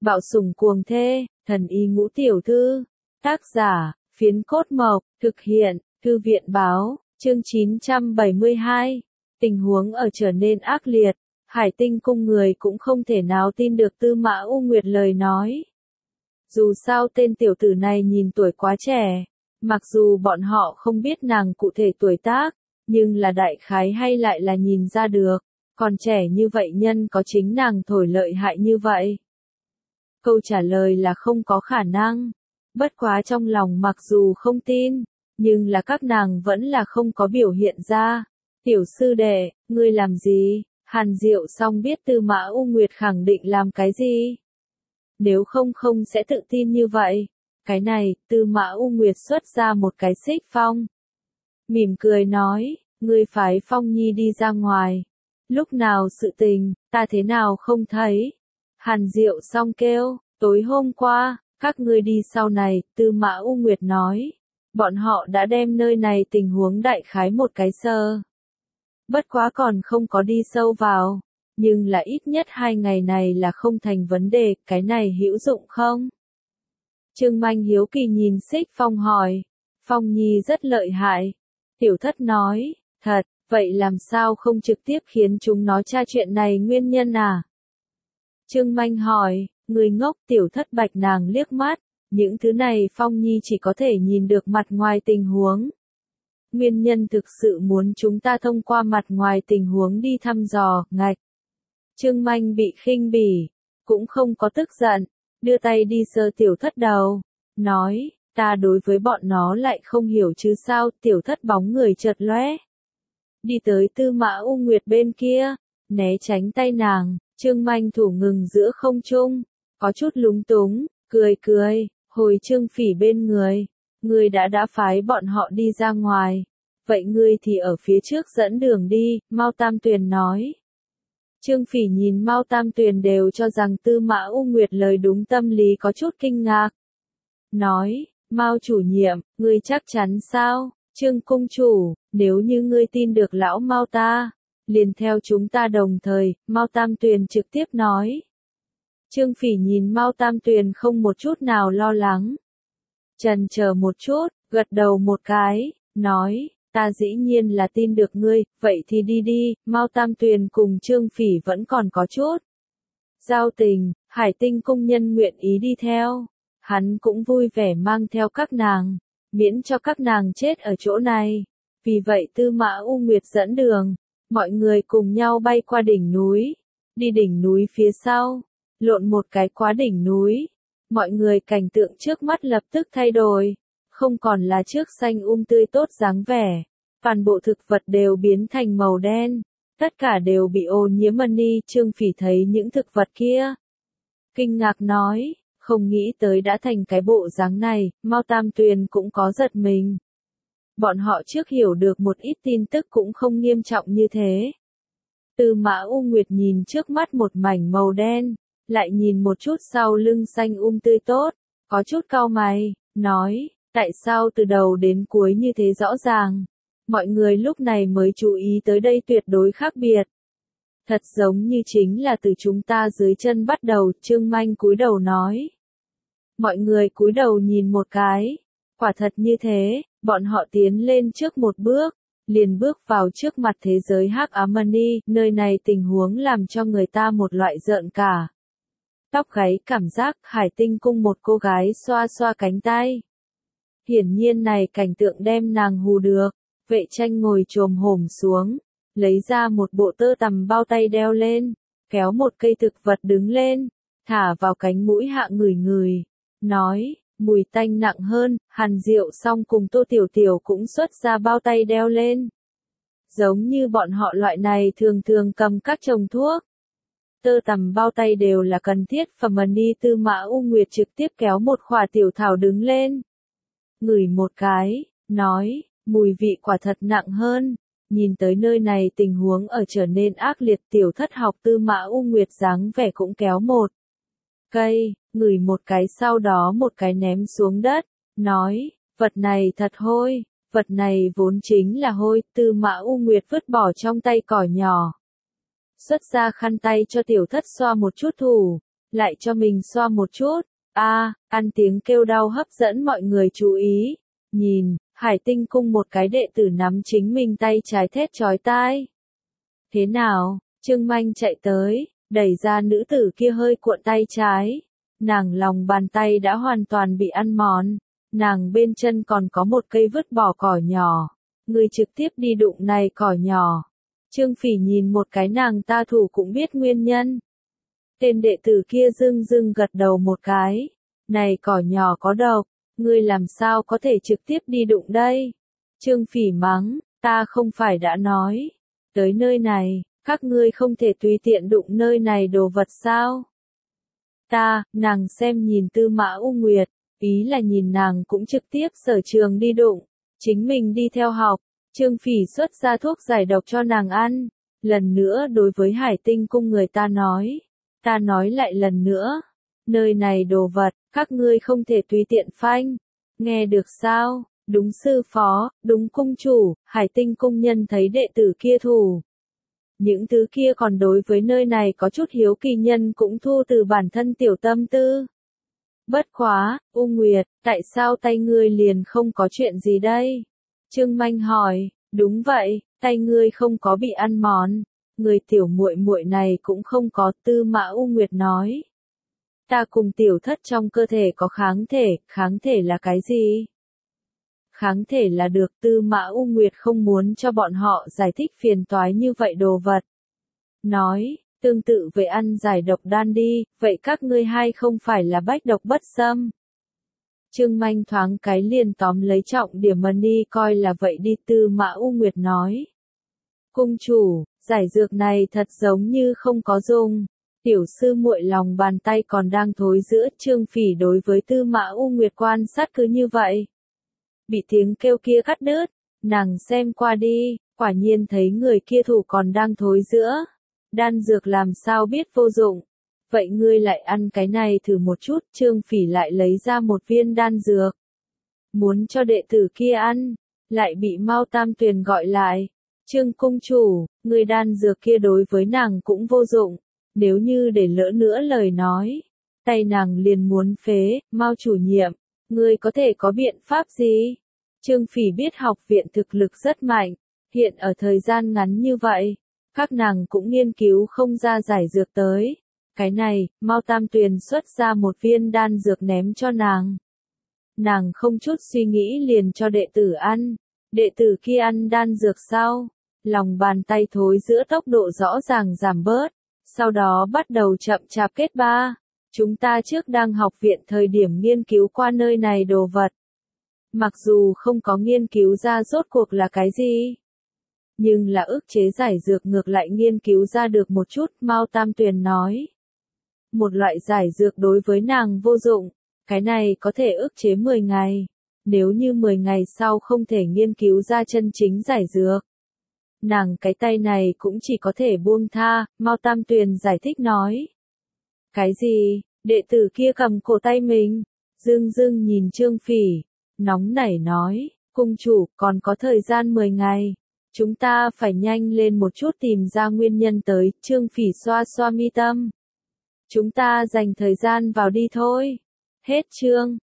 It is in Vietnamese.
Bạo sủng cuồng thê, thần y ngũ tiểu thư. Tác giả, Phiến Cốt Mộc, thực hiện, Thư viện báo, chương 972. Tình huống ở trở nên ác liệt, Hải Tinh cung người cũng không thể nào tin được Tư Mã U Nguyệt lời nói. Dù sao tên tiểu tử này nhìn tuổi quá trẻ, mặc dù bọn họ không biết nàng cụ thể tuổi tác, nhưng là đại khái hay lại là nhìn ra được, còn trẻ như vậy nhân có chính nàng thổi lợi hại như vậy. Câu trả lời là không có khả năng, bất quá trong lòng mặc dù không tin, nhưng là các nàng vẫn là không có biểu hiện ra. Tiểu sư đệ, ngươi làm gì? Hàn Diệu Song biết Tư Mã U Nguyệt khẳng định làm cái gì? Nếu không sẽ tự tin như vậy. Cái này, Tư Mã U Nguyệt xuất ra một cái xích phong. Mỉm cười nói, ngươi phái Phong Nhi đi ra ngoài. Lúc nào sự tình, ta thế nào không thấy? Hàn Diệu Song kêu, tối hôm qua, các ngươi đi sau này, Tư Mã U Nguyệt nói. Bọn họ đã đem nơi này tình huống đại khái một cái sơ. Bất quá còn không có đi sâu vào, nhưng là ít nhất 2 ngày này là không thành vấn đề, cái này hữu dụng không? Trương Manh hiếu kỳ nhìn Xích Phong hỏi, Phong Nhi rất lợi hại. Tiểu Thất nói, thật, vậy làm sao không trực tiếp khiến chúng nó tra chuyện này nguyên nhân à? Trương Manh hỏi, người ngốc. Tiểu Thất bạch nàng liếc mắt, những thứ này Phong Nhi chỉ có thể nhìn được mặt ngoài tình huống. Nguyên nhân thực sự muốn chúng ta thông qua mặt ngoài tình huống đi thăm dò, ngạch. Trương Manh bị khinh bỉ, cũng không có tức giận, đưa tay đi sờ Tiểu Thất đầu, nói, ta đối với bọn nó lại không hiểu chứ sao. Tiểu Thất bóng người chợt lóe, đi tới Tư Mã U Nguyệt bên kia, né tránh tay nàng. Trương Manh thủ ngừng giữa không trung, có chút lúng túng, cười, hồi Trương Phỉ bên người. Ngươi đã phái bọn họ đi ra ngoài. Vậy ngươi thì ở phía trước dẫn đường đi, Mao Tam Tuyền nói. Trương Phỉ nhìn Mao Tam Tuyền đều cho rằng Tư Mã U Nguyệt lời đúng, tâm lý có chút kinh ngạc. Nói, Mao chủ nhiệm, ngươi chắc chắn sao? Trương cung chủ, nếu như ngươi tin được lão Mao ta, liền theo chúng ta đồng thời, Mao Tam Tuyền trực tiếp nói. Trương Phỉ nhìn Mao Tam Tuyền không một chút nào lo lắng. Chần chờ một chút, gật đầu một cái, nói, ta dĩ nhiên là tin được ngươi, vậy thì đi. Mao Tam Tuyền cùng Trương Phỉ vẫn còn có chút giao tình, Hải Tinh cung nhân nguyện ý đi theo. Hắn cũng vui vẻ mang theo các nàng, miễn cho các nàng chết ở chỗ này. Vì vậy Tư Mã U Nguyệt dẫn đường, mọi người cùng nhau bay qua đỉnh núi, đi đỉnh núi phía sau, lộn một cái qua đỉnh núi. Mọi người cảnh tượng trước mắt lập tức thay đổi, không còn là trước xanh tươi tốt dáng vẻ, toàn bộ thực vật đều biến thành màu đen, tất cả đều bị ô nhiễm mani. Trương Phỉ thấy những thực vật kia, kinh ngạc nói, không nghĩ tới đã thành cái bộ dáng này. Mao Tam Tuyền cũng có giật mình. Bọn họ trước hiểu được một ít tin tức cũng không nghiêm trọng như thế. Tư Mã U Nguyệt nhìn trước mắt một mảnh màu đen, lại nhìn một chút sau lưng xanh tươi tốt, có chút cau mày, nói, tại sao từ đầu đến cuối như thế rõ ràng? Mọi người lúc này mới chú ý tới đây tuyệt đối khác biệt. Thật giống như chính là từ chúng ta dưới chân bắt đầu. Trương Manh cúi đầu nói. Mọi người cúi đầu nhìn một cái, quả thật như thế. Bọn họ tiến lên trước một bước, liền bước vào trước mặt thế giới hắc ám mani. Nơi này tình huống làm cho người ta một loại rợn cả tóc gáy cảm giác. Hải Tinh cung một cô gái xoa xoa cánh tay. Hiển nhiên này cảnh tượng đem nàng hù được. Vệ Tranh ngồi chồm hổm xuống, lấy ra một bộ tơ tằm bao tay đeo lên, kéo một cây thực vật đứng lên, thả vào cánh mũi hạ ngửi, nói, mùi tanh nặng hơn. Hàn Diệu Song cùng Tô Tiểu Tiểu cũng xuất ra bao tay đeo lên. Giống như bọn họ loại này thường cầm các chồng thuốc. Tơ tằm bao tay đều là cần thiết phẩm mani. Tư Mã U Nguyệt trực tiếp kéo một khỏa tiểu thảo đứng lên. Ngửi một cái, nói, mùi vị quả thật nặng hơn. Nhìn tới nơi này tình huống ở trở nên ác liệt. Tiểu Thất học Tư Mã U Nguyệt dáng vẻ cũng kéo một cây, ngửi một cái sau đó một cái ném xuống đất, nói, vật này thật hôi, vật này vốn chính là hôi. Tư Mã U Nguyệt vứt bỏ trong tay cỏ nhỏ, xuất ra khăn tay cho Tiểu Thất xoa một chút thủ, lại cho mình xoa một chút. Ăn tiếng kêu đau hấp dẫn mọi người chú ý. Nhìn, Hải Tinh cung một cái đệ tử nắm chính mình tay trái thét chói tai. Thế nào? Trương Manh chạy tới, đẩy ra nữ tử kia hơi cuộn tay trái. Nàng lòng bàn tay đã hoàn toàn bị ăn mòn. Nàng bên chân còn có một cây vứt bỏ cỏ nhỏ. Người trực tiếp đi đụng này cỏ nhỏ. Trương Phỉ nhìn một cái nàng ta thủ cũng biết nguyên nhân. Tên đệ tử kia dưng dưng gật đầu một cái. Này cỏ nhỏ có độc, ngươi làm sao có thể trực tiếp đi đụng đây? Trương Phỉ mắng, ta không phải đã nói. Tới nơi này, các ngươi không thể tùy tiện đụng nơi này đồ vật sao? Nàng xem nhìn Tư Mã U Nguyệt, ý là nhìn nàng cũng trực tiếp sở trường đi đụng, chính mình đi theo học. Trương Phỉ xuất ra thuốc giải độc cho nàng ăn, lần nữa đối với Hải Tinh cung người ta nói lại lần nữa, nơi này đồ vật, các ngươi không thể tùy tiện phanh, nghe được sao? Đúng sư phó, đúng cung chủ. Hải Tinh cung nhân thấy đệ tử kia thủ. Những thứ kia còn đối với nơi này có chút hiếu kỳ nhân cũng thu từ bản thân tiểu tâm tư. Bất quá, U Nguyệt, tại sao tay ngươi liền không có chuyện gì đây? Trương Manh hỏi, đúng vậy, tay ngươi không có bị ăn mòn, người tiểu muội muội này cũng không có. Tư Mã U Nguyệt nói. Ta cùng tiểu thất trong cơ thể có kháng thể là cái gì? Kháng thể là được. Tư Mã U Nguyệt không muốn cho bọn họ giải thích phiền toái như vậy đồ vật. Nói, tương tự với ăn giải độc đan đi, vậy các ngươi hay không phải là bách độc bất xâm? Trương Manh thoáng cái liền tóm lấy trọng điểm money coi là vậy đi. Tư Mã U Nguyệt nói. Cung chủ, giải dược này thật giống như không có dùng. Tiểu sư muội lòng bàn tay còn đang thối giữa. Trương Phỉ đối với Tư Mã U Nguyệt quan sát cứ như vậy. Bị tiếng kêu kia cắt đứt, nàng xem qua đi, quả nhiên thấy người kia thủ còn đang thối giữa. Đan dược làm sao biết vô dụng? Vậy ngươi lại ăn cái này thử một chút. Trương Phỉ lại lấy ra một viên đan dược. Muốn cho đệ tử kia ăn, lại bị Mao Tam Tuyền gọi lại. Trương cung chủ, người đan dược kia đối với nàng cũng vô dụng. Nếu như để lỡ nữa lời nói, tay nàng liền muốn phế. Mao chủ nhiệm, ngươi có thể có biện pháp gì? Trương Phỉ biết học viện thực lực rất mạnh, hiện ở thời gian ngắn như vậy, các nàng cũng nghiên cứu không ra giải dược tới. Cái này, Mao Tam Tuyền xuất ra một viên đan dược ném cho nàng. Nàng không chút suy nghĩ liền cho đệ tử ăn. Đệ tử kia ăn đan dược sau, lòng bàn tay thối giữa tốc độ rõ ràng giảm bớt, sau đó bắt đầu chậm chạp kết ba. Chúng ta trước đang học viện thời điểm nghiên cứu qua nơi này đồ vật. Mặc dù không có nghiên cứu ra rốt cuộc là cái gì, nhưng là ức chế giải dược ngược lại nghiên cứu ra được một chút. Mao Tam Tuyền nói. Một loại giải dược đối với nàng vô dụng, cái này có thể ức chế 10 ngày. Nếu như 10 ngày sau không thể nghiên cứu ra chân chính giải dược, nàng cái tay này cũng chỉ có thể buông tha. Mao Tam Tuyền giải thích nói. Cái gì? Đệ tử kia cầm cổ tay mình, dưng dưng nhìn Trương Phỉ, nóng nảy nói, cung chủ, còn có thời gian 10 ngày. Chúng ta phải nhanh lên một chút tìm ra nguyên nhân tới. Trương Phỉ xoa xoa mi tâm. Chúng ta dành thời gian vào đi thôi. Hết chương.